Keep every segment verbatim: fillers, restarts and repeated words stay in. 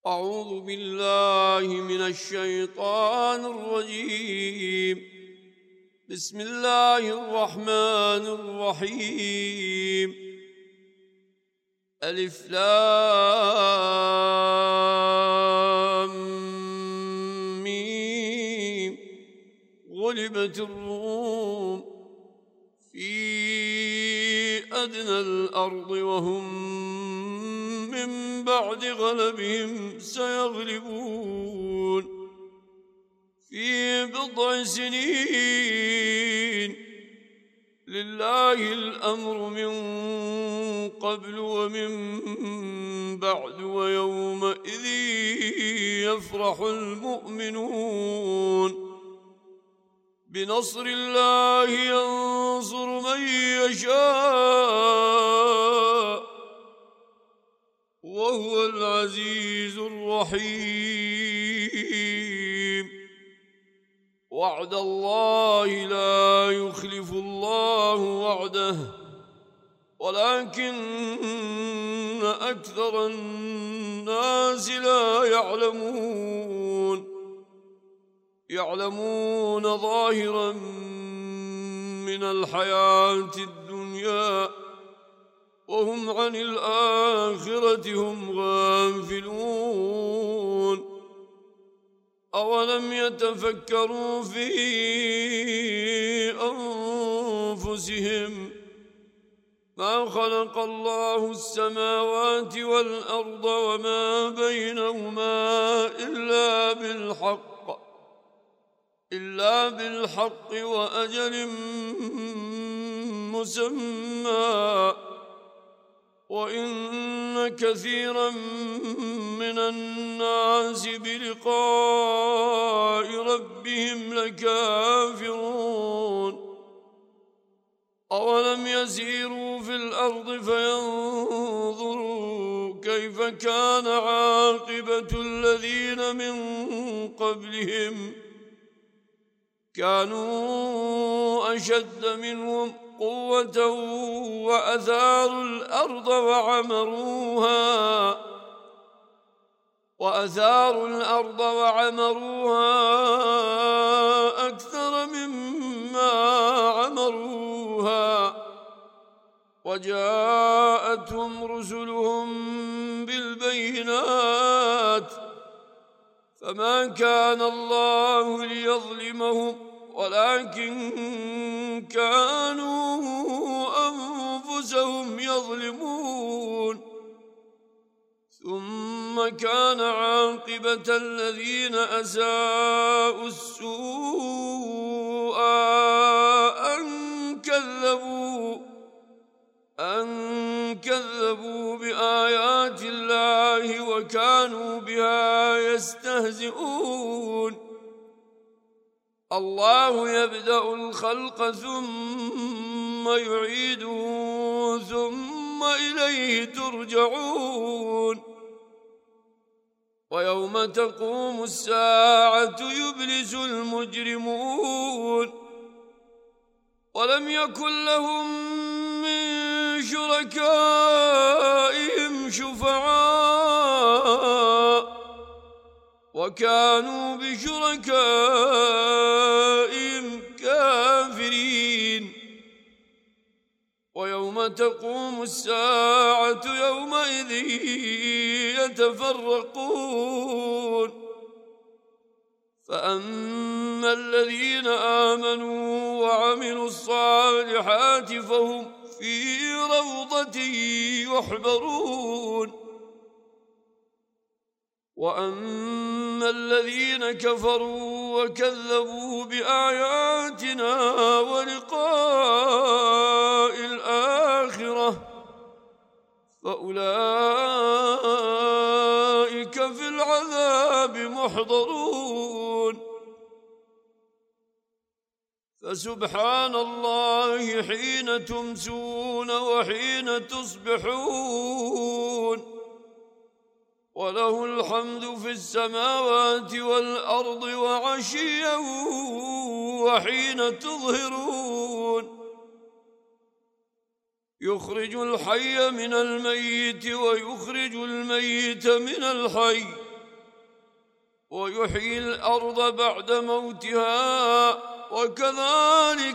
أعوذ بالله من الشيطان الرجيم. بسم الله الرحمن الرحيم. ألف لام ميم. غلبت الروم في أدنى الأرض وهم من بعد غلبهم سيغلبون في بضع سنين. لله الأمر من قبل ومن بعد ويومئذ يفرح المؤمنون. بنصر الله ينصر من يشاء وهو العزيز الرحيم. وعد الله لا يخلف الله وعده ولكن أكثر الناس لا يعلمون. يعلمون ظاهرا من الحياة الدنيا وهم عن الآخرة هم غافلون. أولم يتفكروا في أنفسهم ما خلق الله السماوات والأرض وما بينهما إلا بالحق إلا بالحق وأجل مسمى وإن كثيرا من الناس بلقاء ربهم لكافرون. أولم يسيروا في الأرض فينظروا كيف كان عاقبة الذين من قبلهم كانوا أشد منهم قوة وأثاروا الأرض وعمروها وأثاروا الأرض وعمروها أكثر مما عمروها وجاءتهم رسلهم بالبينات فما كان الله ليظلمهم ولكن كانوا أنفسهم يظلمون. ثم كان عاقبة الذين أساءوا السوء أن كذبوا أن كذبوا بآيات الله وكانوا بها يستهزئون. الله يبدأ الخلق ثم يعيده ثم إليه ترجعون. ويوم تقوم الساعة يبلس المجرمون ولم يكن لهم من شركائهم شفعاء وكانوا بشركائهم كافرين. ويوم تقوم الساعة يومئذ يتفرقون فأما الذين آمنوا وعملوا الصالحات فهم في روضة يحبرون. وأما الذين كفروا وكذبوا بآياتنا ولقاء الآخرة فأولئك في العذاب محضرون. فسبحان الله حين تمسون وحين تصبحون وله الحمد في السماوات والأرض وعشيا وحين تظهرون. يخرج الحي من الميت ويخرج الميت من الحي ويحيي الأرض بعد موتها وكذلك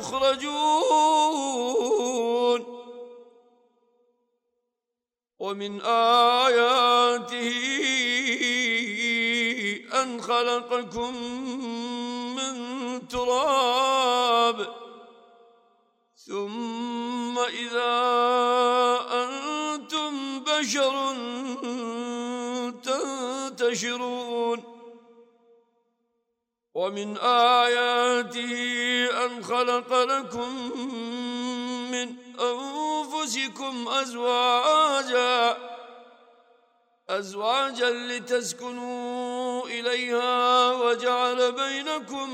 تخرجون. ومن آياته أن خلقكم من تراب ثم إذا أنتم بشر تنتشرون. ومن آياته أن خلق لكم من أنفسكم أزواجا أزواجا لتسكنوا إليها وجعل بينكم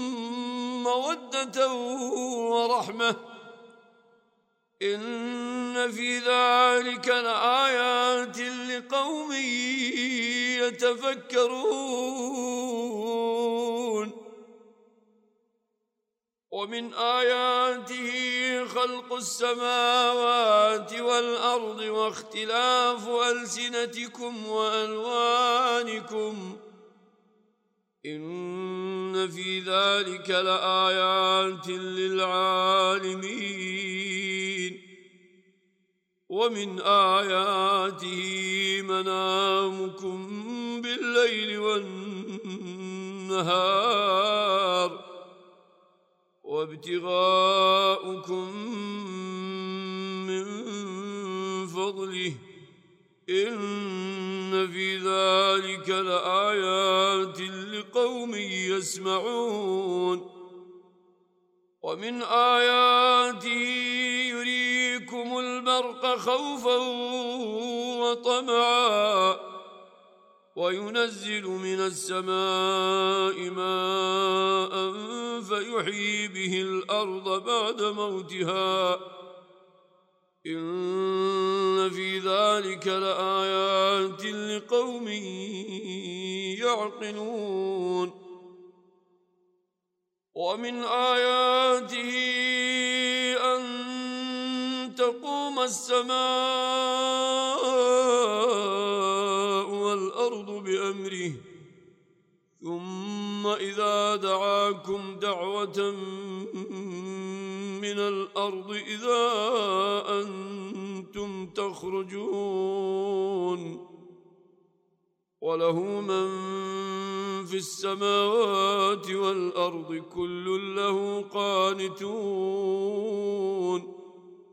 مودة ورحمة إن في ذلك لآيات لقوم يتفكرون. ومن آياته خلق السماوات والأرض واختلاف ألسنتكم وألوانكم إن في ذلك لآيات للعالمين. ومن آياته منامكم بالليل والنهار وابتغاؤكم من فضله إن في ذلك لآيات لقوم يسمعون. ومن آياته يريكم البرق خوفا وطمعا وينزل من السماء ماء فيحيي به الأرض بعد موتها إن في ذلك لآيات لقوم يعقلون. ومن آياته أن تقوم السماء والأرض بأمره ثم إذا دعاكم دعوة من الأرض إذا أنتم تخرجون. وله من في السماوات والأرض كل له قانتون.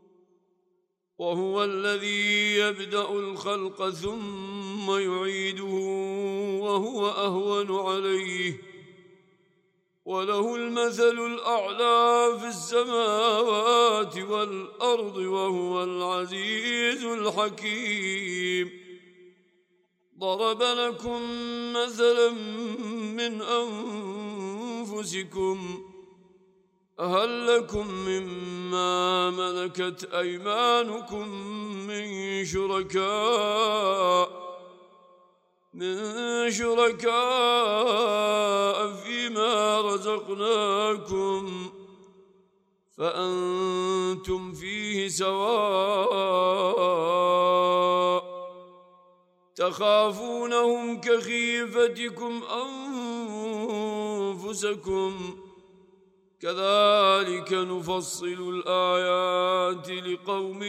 وهو الذي يبدأ الخلق ثم يعيده وهو أهون عليه وله المثل الأعلى في السماوات والأرض وهو العزيز الحكيم. ضرب لكم مثلا من أنفسكم هل لكم مما ملكت أيمانكم من شركاء من شركاء فيما رزقناكم فأنتم فيه سواء تخافونهم كخيفتكم أنفسكم كذلك نفصل الآيات لقوم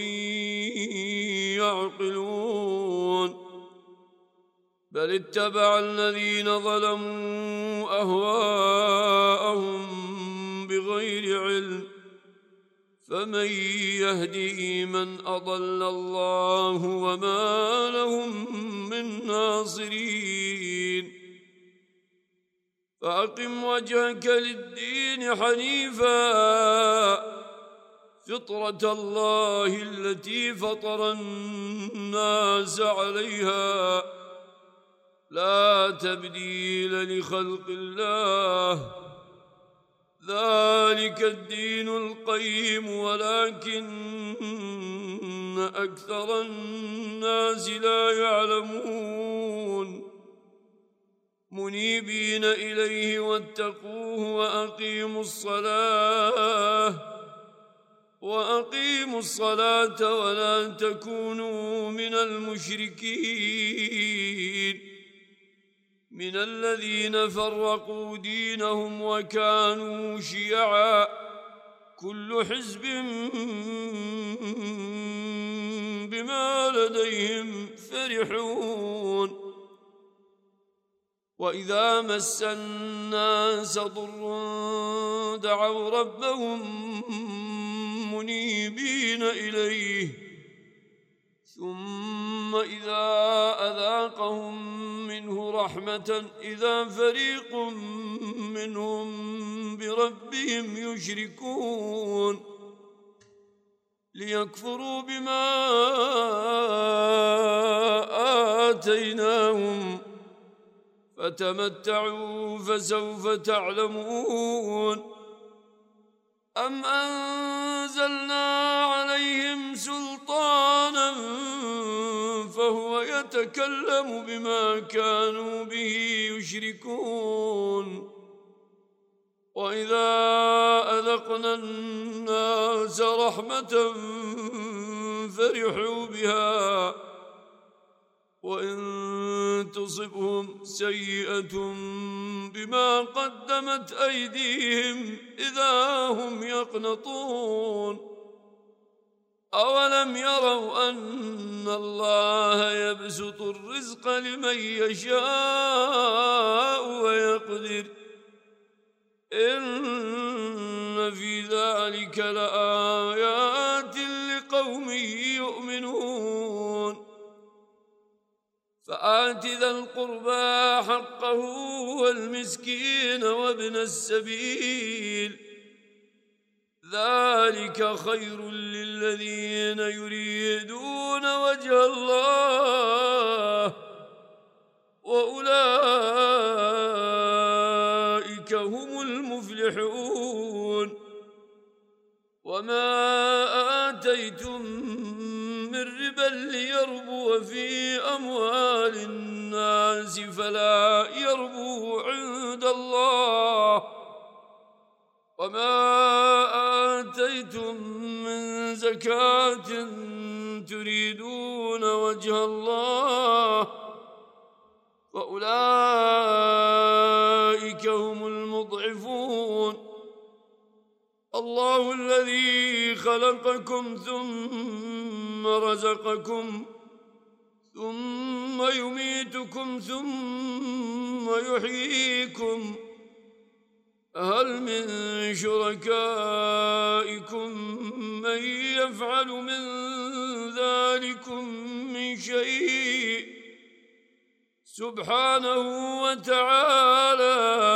يعقلون. بل اتبع الذين ظلموا أهواءهم بغير علم فمن يهدي من أضل الله وما لهم من ناصرين. فأقم وجهك للدين حنيفا فطرة الله التي فطر الناس عليها لا تبديل لخلق الله ذلك الدين القيم ولكن أكثر الناس لا يعلمون. منيبين إليه واتقوه وأقيموا الصلاة وأقيموا الصلاة ولا تكونوا من المشركين. من الذين فرقوا دينهم وكانوا شيعا كل حزب بما لديهم فرحون وإذا مس الناس ضر دعوا ربهم منيبين إليه ثم إذا أذاقهم منه رحمة إذا فريق منهم بربهم يشركون ليكفروا بما آتيناهم فتمتعوا فسوف تعلمون أم أنزلنا عليهم سلطانا فهو يتكلم بما كانوا به يشركون وإذا أذقنا الناس رحمة فرحوا بها وإن تصبهم سيئة بما قدمت أيديهم إذا هم يقنطون أولم يروا أن الله يبسط الرزق لمن يشاء ويقدر إن في ذلك لآيات لقوم يؤمنون فآت ذا القربى حقه والمسكين وابن السبيل ذلك خير للذين يريدون وجه الله وأولئك هم المفلحون وما آتيتم من ربا ليربو في أموال الناس فلا يربو عند الله وما آتيتم من زكاة تريدون وجه الله فأولئك هم المضعفون الله الذي خلقكم ثم رزقكم ثم يميتكم ثم يحييكم هل من شركائكم من يفعل من ذلكم من شيء سبحانه وتعالى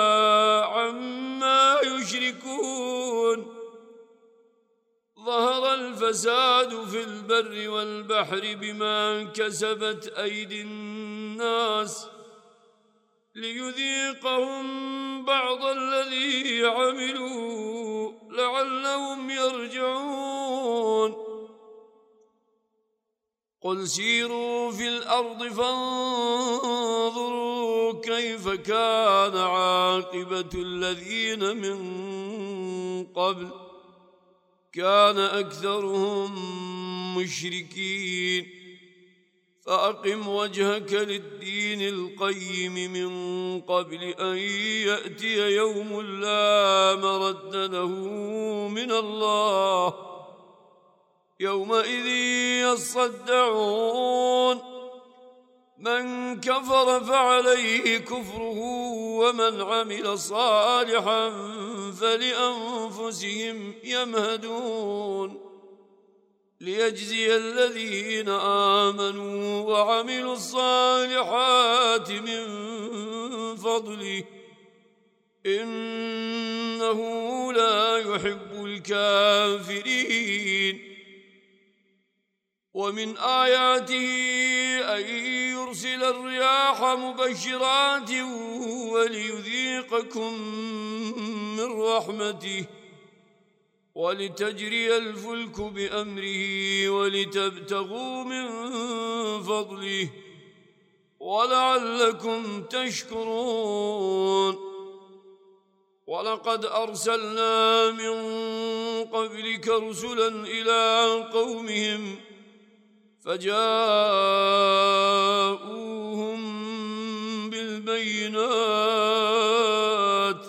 عما يشركون ظهر الفساد في البر والبحر بما كسبت أيدي الناس ليذيقهم بعض الذي عملوا لعلهم يرجعون قل سيروا في الأرض فانظروا كيف كان عاقبة الذين من قبل كان أكثرهم مشركين فأقم وجهك للدين القيم من قبل أن يأتي يوم لا مرد له من الله يومئذ يصدعون من كفر فعليه كفره ومن عمل صالحا فلأنفسهم يمهدون ليجزي الذين آمنوا وعملوا الصالحات من فضله إنه لا يحب الكافرين ومن آياته أن يرسل الرياح مبشرات وليذيقكم من رحمته ولتجري الفلك بأمره ولتبتغوا من فضله ولعلكم تشكرون ولقد أرسلنا من قبلك رسلا إلى قومهم فجاءوهم بالبينات بالبينات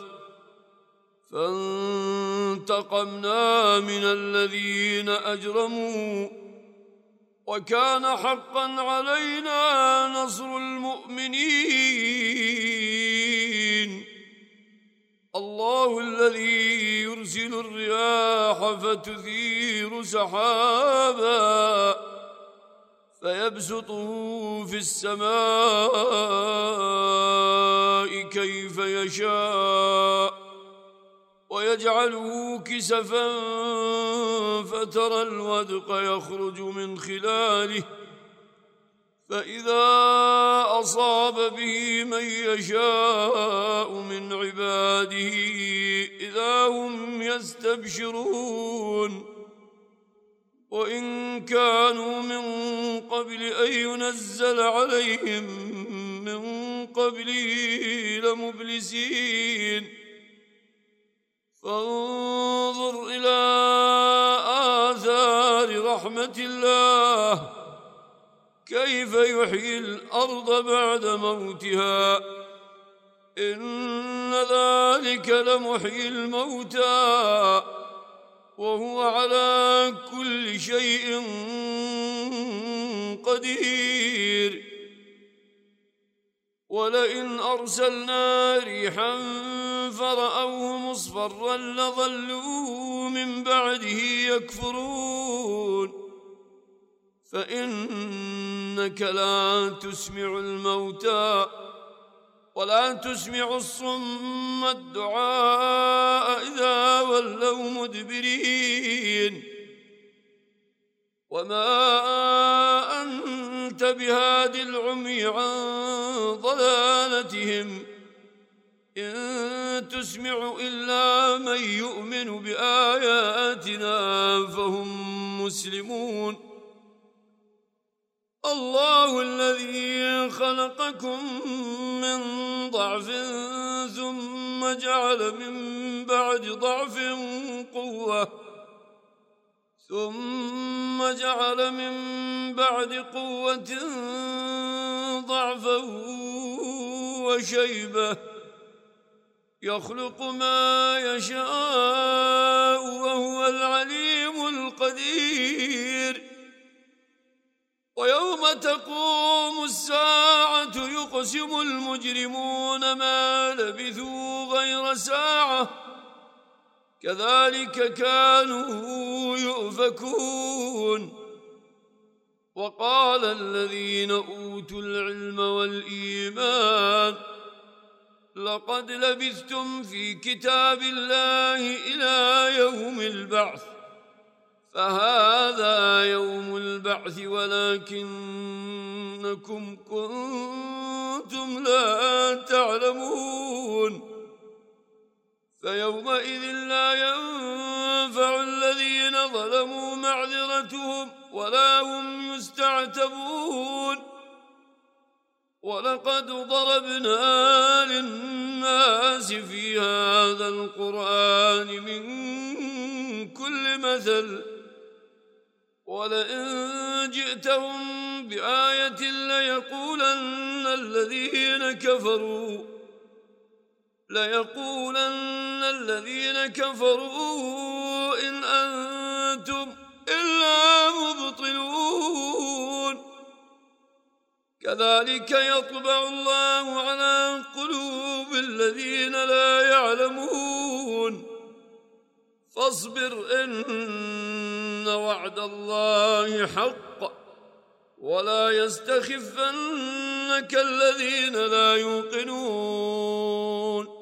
فانتقمنا من الذين أجرموا وكان حقا علينا نصر المؤمنين. الله الذي يرسل الرياح فتثير سحابا فيبسطه في السماء كيف يشاء ويجعله كسفا فترى الودق يخرج من خلاله فإذا أصاب به من يشاء من عباده إذا هم يستبشرون. وإن كانوا من قبل أن ينزل عليهم من قبله لمبلسين. فانظر إلى آثار رحمة الله كيف يحيي الأرض بعد موتها إن ذلك لمحيي الموتى وهو على كل شيء قدير. ولئن أرسلنا ريحا فرأوه مصفرا لظلوا من بعده يكفرون. فإنك لا تسمع الموتى ولا تسمع الصم الدعاء إذا ولوا مدبرين. وما أنت بهاد العمي عن ضلالتهم إن تسمع إلا من يؤمن بآياتنا فهم مسلمون. الله الذي خلقكم من ضعف ثم جعل من بعد ضعف قوة ثم جعل من بعد قوة ضعفا وشيبة يخلق ما يشاء وهو العليم القدير. ويوم تقوم الساعة يقسم المجرمون ما لبثوا غير ساعة كذلك كانوا يؤفكون. وقال الذين أوتوا العلم والإيمان لقد لبثتم في كتاب الله إلى يوم البعث فهذا يوم البعث ولكنكم كنتم لا تعلمون. فيومئذ لا ينفع الذين ظلموا معذرتهم ولا هم يستعتبون. ولقد ضربنا للناس في هذا القرآن من كل مثل ولئن جئتهم بآية ليقولن الذين كفروا ليقولن الذين كفروا إن أنتم إلا مبطلون. كذلك يطبع الله على قلوب الذين لا يعلمون. فاصبر إن وعد الله حق ولا يستخفنك الذين لا يوقنون.